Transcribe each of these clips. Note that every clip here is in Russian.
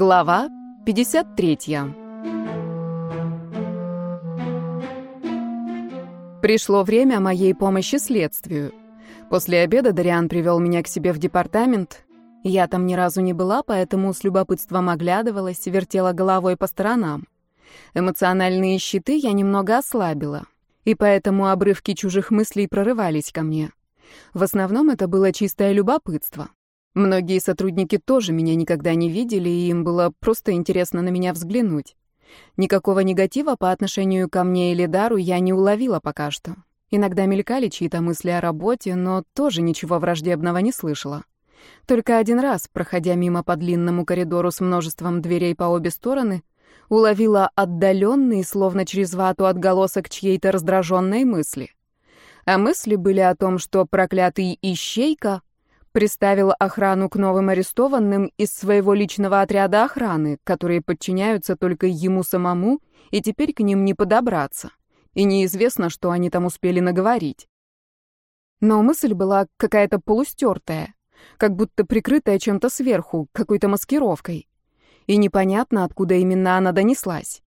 Глава 53. Пришло время моей помощи следствию. После обеда Дариан привел меня к себе в департамент. Я там ни разу не была, поэтому с любопытством оглядывалась, вертела головой по сторонам. Эмоциональные щиты я немного ослабила, и поэтому обрывки чужих мыслей прорывались ко мне. В основном это было чистое любопытство. Многие сотрудники тоже меня никогда не видели, и им было просто интересно на меня взглянуть. Никакого негатива по отношению ко мне или Дару я не уловила пока что. Иногда мелькали чьи-то мысли о работе, но тоже ничего враждебного не слышала. Только один раз, проходя мимо по длинному коридору с множеством дверей по обе стороны, уловила отдаленный, словно через вату, отголосок чьей-то раздраженной мысли. А мысли были о том, что проклятый ищейка приставил охрану к новым арестованным из своего личного отряда охраны, которые подчиняются только ему самому, и теперь к ним не подобраться. И неизвестно, что они там успели наговорить. Но мысль была какая-то полустертая, как будто прикрытая чем-то сверху, какой-то маскировкой. И непонятно, откуда именно она донеслась.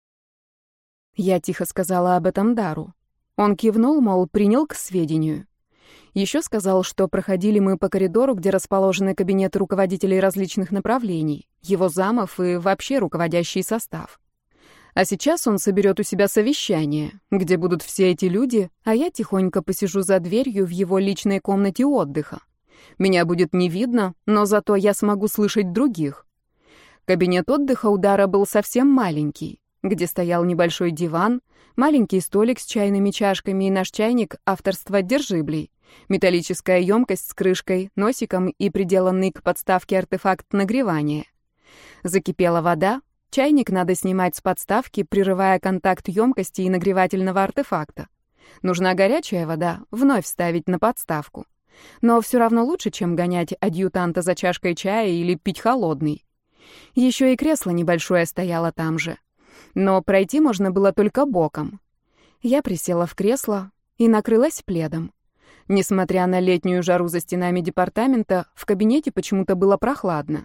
Я тихо сказала об этом Дару. Он кивнул, мол, принял к сведению. Еще сказал, что проходили мы по коридору, где расположены кабинеты руководителей различных направлений, его замов и вообще руководящий состав. А сейчас он соберет у себя совещание, где будут все эти люди, а я тихонько посижу за дверью в его личной комнате отдыха. Меня будет не видно, но зато я смогу слышать других. Кабинет отдыха у Дара был совсем маленький, где стоял небольшой диван, маленький столик с чайными чашками и наш чайник авторства Держиблей, металлическая емкость с крышкой, носиком и приделанный к подставке артефакт нагревания. Закипела вода, чайник надо снимать с подставки, прерывая контакт емкости и нагревательного артефакта. Нужна горячая вода, вновь ставить на подставку. Но все равно лучше, чем гонять адъютанта за чашкой чая или пить холодный. Еще и кресло небольшое стояло там же. Но пройти можно было только боком. Я присела в кресло и накрылась пледом. Несмотря на летнюю жару за стенами департамента, в кабинете почему-то было прохладно.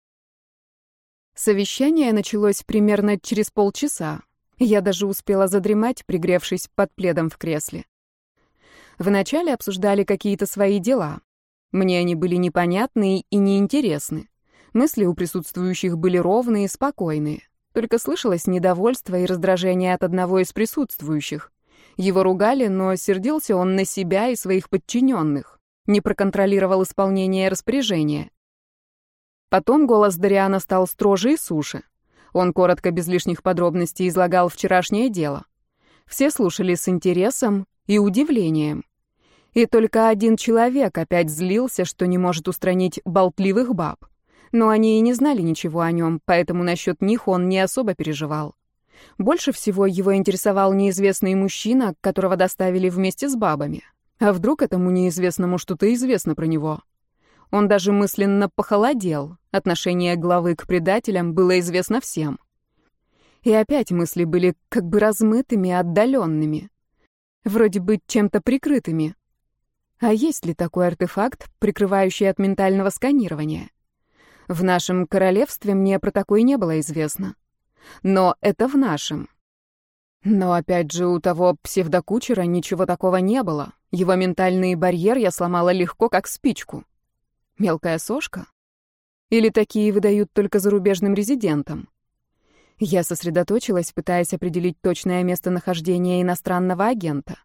Совещание началось примерно через полчаса. Я даже успела задремать, пригревшись под пледом в кресле. Вначале обсуждали какие-то свои дела. Мне они были непонятны и неинтересны. Мысли у присутствующих были ровные и спокойные. Только слышалось недовольство и раздражение от одного из присутствующих. Его ругали, но сердился он на себя и своих подчиненных. Не проконтролировал исполнение распоряжения. Потом голос Дариана стал строже и суше. Он коротко, без лишних подробностей, излагал вчерашнее дело. Все слушали с интересом и удивлением. И только один человек опять злился, что не может устранить болтливых баб. Но они и не знали ничего о нем, поэтому насчет них он не особо переживал. Больше всего его интересовал неизвестный мужчина, которого доставили вместе с бабами. А вдруг этому неизвестному что-то известно про него? Он даже мысленно похолодел. Отношение главы к предателям было известно всем. И опять мысли были как бы размытыми, отдаленными. Вроде бы чем-то прикрытыми. А есть ли такой артефакт, прикрывающий от ментального сканирования? В нашем королевстве мне про такой не было известно. Но это в нашем. Но опять же, у того псевдокучера ничего такого не было. Его ментальный барьер я сломала легко, как спичку. Мелкая сошка? Или такие выдают только зарубежным резидентам? Я сосредоточилась, пытаясь определить точное местонахождение иностранного агента.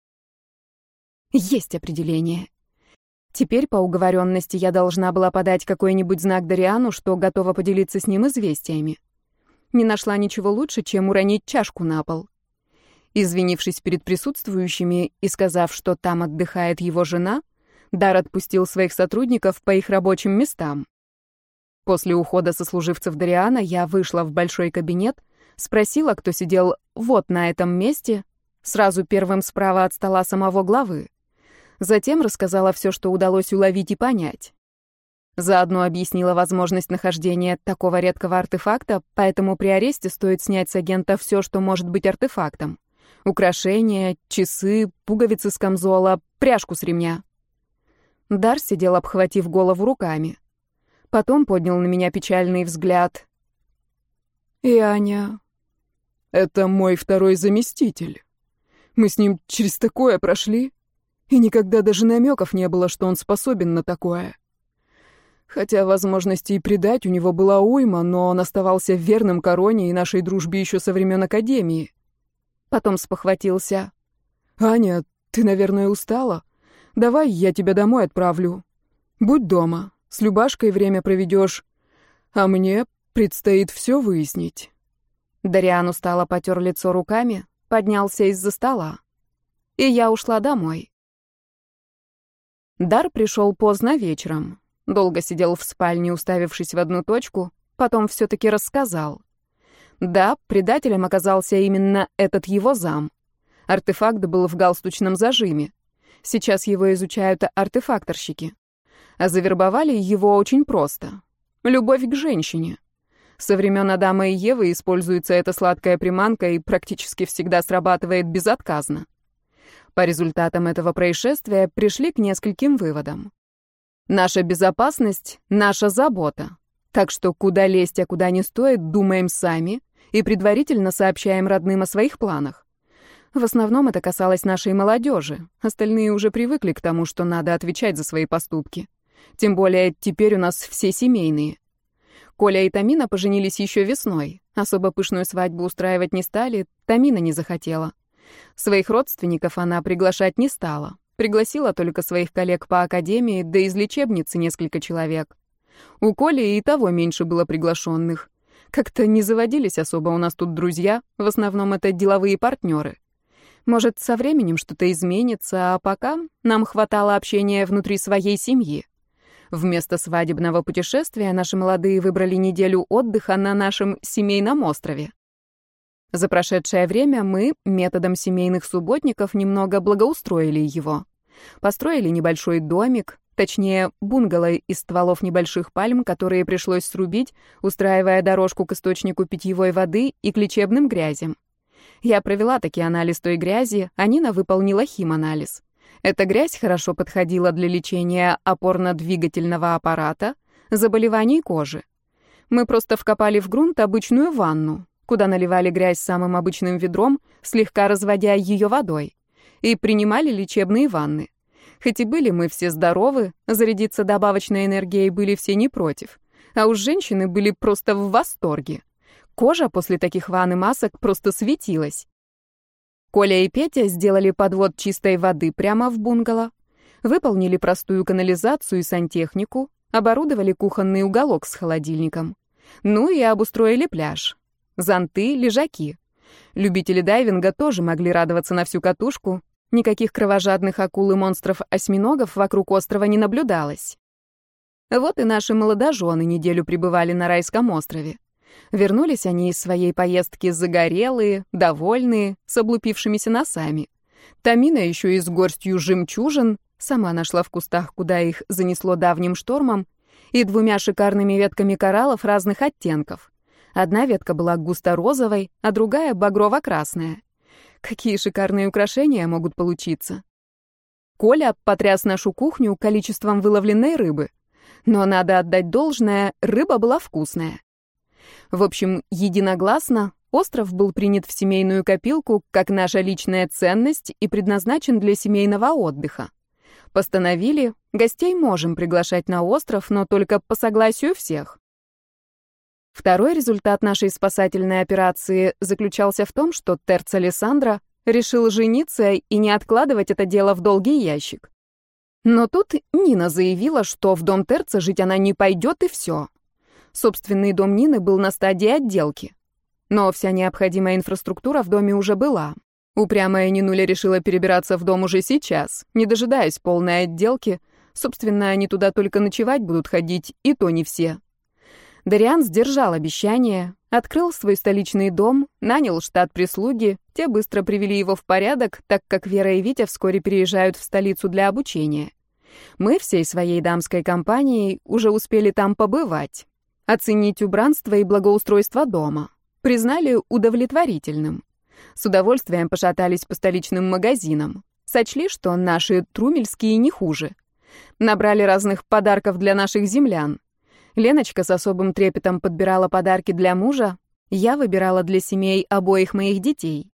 Есть определение. Теперь по уговоренности я должна была подать какой-нибудь знак Дариану, что готова поделиться с ним известиями. Не нашла ничего лучше, чем уронить чашку на пол. Извинившись перед присутствующими и сказав, что там отдыхает его жена, Дар отпустил своих сотрудников по их рабочим местам. После ухода сослуживцев Дариана я вышла в большой кабинет, спросила, кто сидел вот на этом месте, сразу первым справа от стола самого главы. Затем рассказала все, что удалось уловить и понять. Заодно объяснила возможность нахождения такого редкого артефакта, поэтому при аресте стоит снять с агента все, что может быть артефактом. Украшения, часы, пуговицы с камзола, пряжку с ремня. Дар сидел, обхватив голову руками. Потом поднял на меня печальный взгляд. И Аня... Это мой второй заместитель. Мы с ним через такое прошли, и никогда даже намеков не было, что он способен на такое. Хотя возможностей предать у него была уйма, но он оставался верным короне и нашей дружбе еще со времен Академии. Потом спохватился. «Аня, ты, наверное, устала? Давай я тебя домой отправлю. Будь дома, с Любашкой время проведешь, а мне предстоит все выяснить». Дариан устало потер лицо руками, поднялся из-за стола. И я ушла домой. Дар пришел поздно вечером. Долго сидел в спальне, уставившись в одну точку, потом все-таки рассказал. Да, предателем оказался именно этот его зам. Артефакт был в галстучном зажиме. Сейчас его изучают артефакторщики. А завербовали его очень просто. Любовь к женщине. Со времен Адама и Евы используется эта сладкая приманка и практически всегда срабатывает безотказно. По результатам этого происшествия пришли к нескольким выводам. Наша безопасность — наша забота. Так что куда лезть, а куда не стоит, думаем сами и предварительно сообщаем родным о своих планах. В основном это касалось нашей молодежи. Остальные уже привыкли к тому, что надо отвечать за свои поступки. Тем более теперь у нас все семейные. Коля и Тамина поженились еще весной. Особо пышную свадьбу устраивать не стали, Тамина не захотела. Своих родственников она приглашать не стала. Пригласила только своих коллег по академии, да из лечебницы несколько человек. У Коли и того меньше было приглашенных. Как-то не заводились особо у нас тут друзья, в основном это деловые партнеры. Может, со временем что-то изменится, а пока нам хватало общения внутри своей семьи. Вместо свадебного путешествия наши молодые выбрали неделю отдыха на нашем семейном острове. За прошедшее время мы методом семейных субботников немного благоустроили его. Построили небольшой домик, точнее, бунгало из стволов небольших пальм, которые пришлось срубить, устраивая дорожку к источнику питьевой воды и к лечебным грязям. Я провела таки анализ той грязи, а Нина выполнила химанализ. Эта грязь хорошо подходила для лечения опорно-двигательного аппарата, заболеваний кожи. Мы просто вкопали в грунт обычную ванну, куда наливали грязь самым обычным ведром, слегка разводя ее водой, и принимали лечебные ванны. Хоть и были мы все здоровы, зарядиться добавочной энергией были все не против, а уж женщины были просто в восторге. Кожа после таких ванн и масок просто светилась. Коля и Петя сделали подвод чистой воды прямо в бунгало, выполнили простую канализацию и сантехнику, оборудовали кухонный уголок с холодильником. Ну и обустроили пляж. Зонты, лежаки. Любители дайвинга тоже могли радоваться на всю катушку. Никаких кровожадных акул и монстров-осьминогов вокруг острова не наблюдалось. Вот и наши молодожены неделю пребывали на райском острове. Вернулись они из своей поездки загорелые, довольные, с облупившимися носами. Тамина еще и с горстью жемчужин, сама нашла в кустах, куда их занесло давним штормом, и 2 шикарными ветками кораллов разных оттенков. Одна ветка была густо-розовой, а другая — багрово-красная. Какие шикарные украшения могут получиться. Коля потряс нашу кухню количеством выловленной рыбы. Но надо отдать должное, рыба была вкусная. В общем, единогласно остров был принят в семейную копилку как наша личная ценность и предназначен для семейного отдыха. Постановили, гостей можем приглашать на остров, но только по согласию всех. Второй результат нашей спасательной операции заключался в том, что Терц Алессандро решил жениться и не откладывать это дело в долгий ящик. Но тут Нина заявила, что в дом Терца жить она не пойдет, и все. Собственный дом Нины был на стадии отделки. Но вся необходимая инфраструктура в доме уже была. Упрямая Нинуля решила перебираться в дом уже сейчас, не дожидаясь полной отделки. Собственно, они туда только ночевать будут ходить, и то не все. Дариан сдержал обещание, открыл свой столичный дом, нанял штат прислуги, те быстро привели его в порядок, так как Вера и Витя вскоре переезжают в столицу для обучения. Мы всей своей дамской компанией уже успели там побывать, оценить убранство и благоустройство дома, признали удовлетворительным. С удовольствием пошатались по столичным магазинам, сочли, что наши трумельские не хуже. Набрали разных подарков для наших землян. Леночка с особым трепетом подбирала подарки для мужа, Я выбирала для семей обоих моих детей.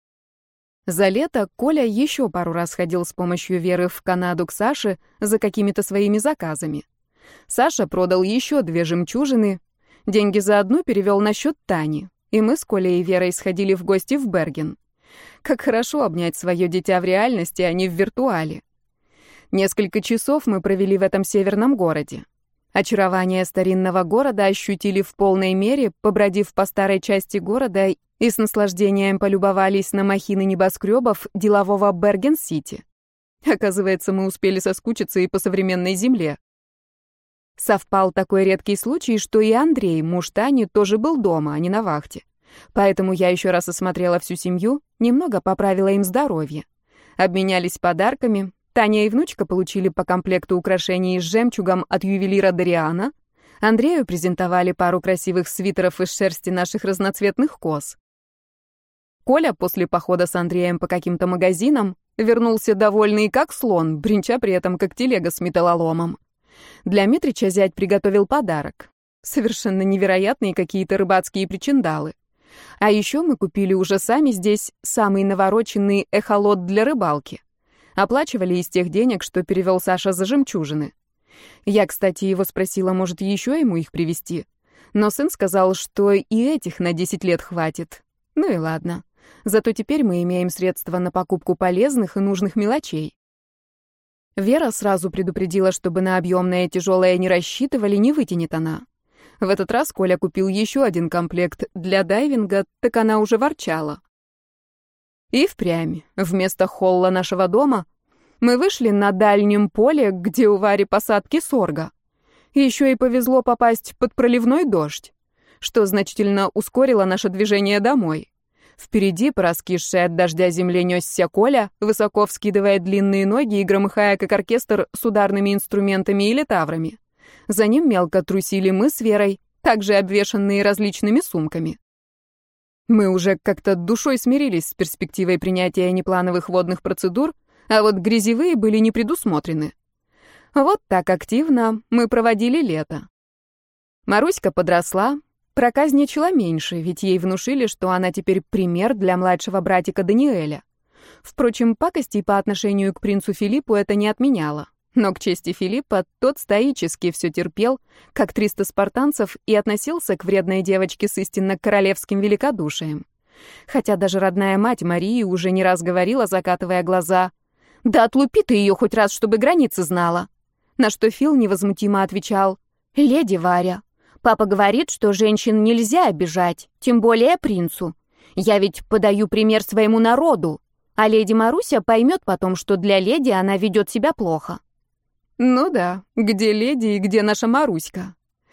За лето Коля еще пару раз ходил с помощью Веры в Канаду к Саше за какими-то своими заказами. Саша продал еще 2 жемчужины, деньги за одну перевел на счет Тани, и мы с Колей и Верой сходили в гости в Берген. Как хорошо обнять свое дитя в реальности, а не в виртуале. Несколько часов мы провели в этом северном городе. Очарование старинного города ощутили в полной мере, побродив по старой части города и с наслаждением полюбовались на махины небоскребов делового Берген-Сити. Оказывается, мы успели соскучиться и по современной земле. Совпал такой редкий случай, что и Андрей, муж Тани, тоже был дома, а не на вахте. Поэтому я еще раз осмотрела всю семью, немного поправила им здоровье. Обменялись подарками. Таня и внучка получили по комплекту украшений с жемчугом от ювелира Дариана. Андрею презентовали пару красивых свитеров из шерсти наших разноцветных коз. Коля после похода с Андреем по каким-то магазинам вернулся довольный как слон, бренча при этом как телега с металлоломом. Для Митрича зять приготовил подарок. Совершенно невероятные какие-то рыбацкие причиндалы. А еще мы купили уже сами здесь самый навороченный эхолот для рыбалки. Оплачивали из тех денег, что перевел Саша за жемчужины. Я, кстати, его спросила, может, еще ему их привезти. Но сын сказал, что и этих на 10 лет хватит. Ну и ладно. Зато теперь мы имеем средства на покупку полезных и нужных мелочей. Вера сразу предупредила, чтобы на объемное и тяжелое не рассчитывали, не вытянет она. В этот раз Коля купил еще один комплект для дайвинга, так она уже ворчала. И впрямь, вместо холла нашего дома мы вышли на дальнем поле, где у Вари посадки сорга. Еще и повезло попасть под проливной дождь, что значительно ускорило наше движение домой. Впереди, по раскисшей от дождя земле, несся Коля, высоко вскидывая длинные ноги и громыхая, как оркестр, с ударными инструментами и литаврами. За ним мелко трусили мы с Верой, также обвешанные различными сумками. Мы уже как-то душой смирились с перспективой принятия неплановых водных процедур, а вот грязевые были не предусмотрены. Вот так активно мы проводили лето. Маруська подросла, проказничала меньше, ведь ей внушили, что она теперь пример для младшего братика Даниэля. Впрочем, пакостей по отношению к принцу Филиппу это не отменяло. Но к чести Филиппа тот стоически все терпел, как 300 спартанцев, и относился к вредной девочке с истинно королевским великодушием. Хотя даже родная мать Марии уже не раз говорила, закатывая глаза: «Да отлупи ты ее хоть раз, чтобы границы знала». На что Фил невозмутимо отвечал: «Леди Варя, папа говорит, что женщин нельзя обижать, тем более принцу. Я ведь подаю пример своему народу, а леди Маруся поймет потом, что для леди она ведет себя плохо». Ну да, где леди и где наша Маруська?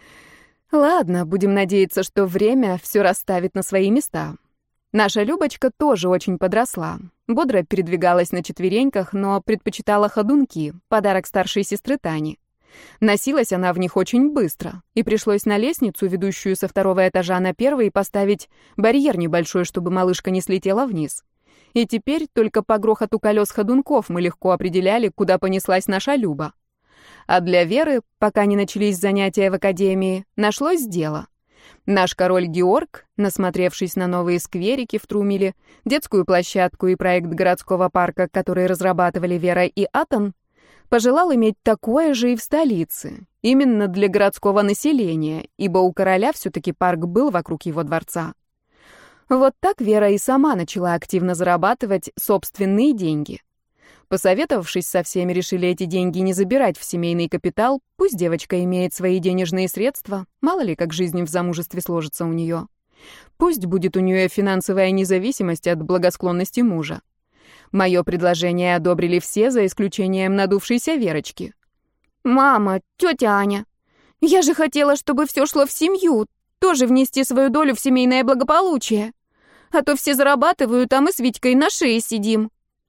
Ладно, будем надеяться, что время все расставит на свои места. Наша Любочка тоже очень подросла. Бодро передвигалась на четвереньках, но предпочитала ходунки, подарок старшей сестры Тани. Носилась она в них очень быстро, и пришлось на лестницу, ведущую со 2-го этажа на 1-й, поставить барьер небольшой, чтобы малышка не слетела вниз. И теперь только по грохоту колес ходунков мы легко определяли, куда понеслась наша Люба. А для Веры, пока не начались занятия в академии, нашлось дело. Наш король Георг, насмотревшись на новые скверики в Трумеле, детскую площадку и проект городского парка, который разрабатывали Вера и Атон, пожелал иметь такое же и в столице, именно для городского населения, ибо у короля все-таки парк был вокруг его дворца. Вот так Вера и сама начала активно зарабатывать собственные деньги. Посоветовавшись со всеми, решили эти деньги не забирать в семейный капитал, пусть девочка имеет свои денежные средства, мало ли как жизнь в замужестве сложится у нее. Пусть будет у нее финансовая независимость от благосклонности мужа. Мое предложение одобрили все, за исключением надувшейся Верочки. «Мама, тетя Аня, я же хотела, чтобы все шло в семью, тоже внести свою долю в семейное благополучие. А то все зарабатывают, а мы с Витькой на шее сидим».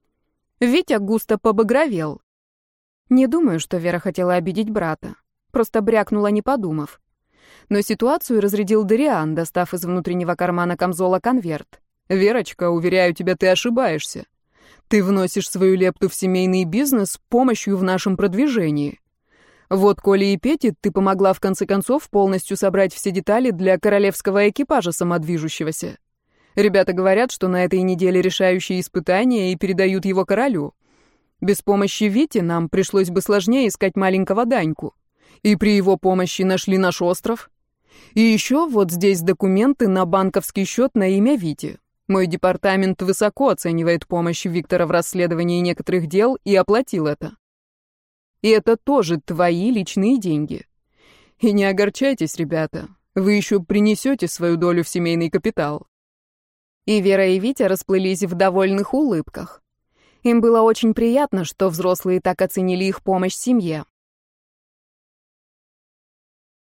Витя густо побагровел. Не думаю, что Вера хотела обидеть брата. Просто брякнула, не подумав. Но ситуацию разрядил Дариан, достав из внутреннего кармана камзола конверт. «Верочка, уверяю тебя, ты ошибаешься. Ты вносишь свою лепту в семейный бизнес с помощью в нашем продвижении. Вот Коле и Пете ты помогла в конце концов полностью собрать все детали для королевского экипажа самодвижущегося. Ребята говорят, что на этой неделе решающие испытания и передают его королю. Без помощи Вити нам пришлось бы сложнее искать маленького Даньку. И при его помощи нашли наш остров. И еще вот здесь документы на банковский счет на имя Вити. Мой департамент высоко оценивает помощь Виктора в расследовании некоторых дел и оплатил это. И это тоже твои личные деньги. И не огорчайтесь, ребята, вы еще принесете свою долю в семейный капитал. И Вера и Витя расплылись в довольных улыбках. Им было очень приятно, что взрослые так оценили их помощь семье.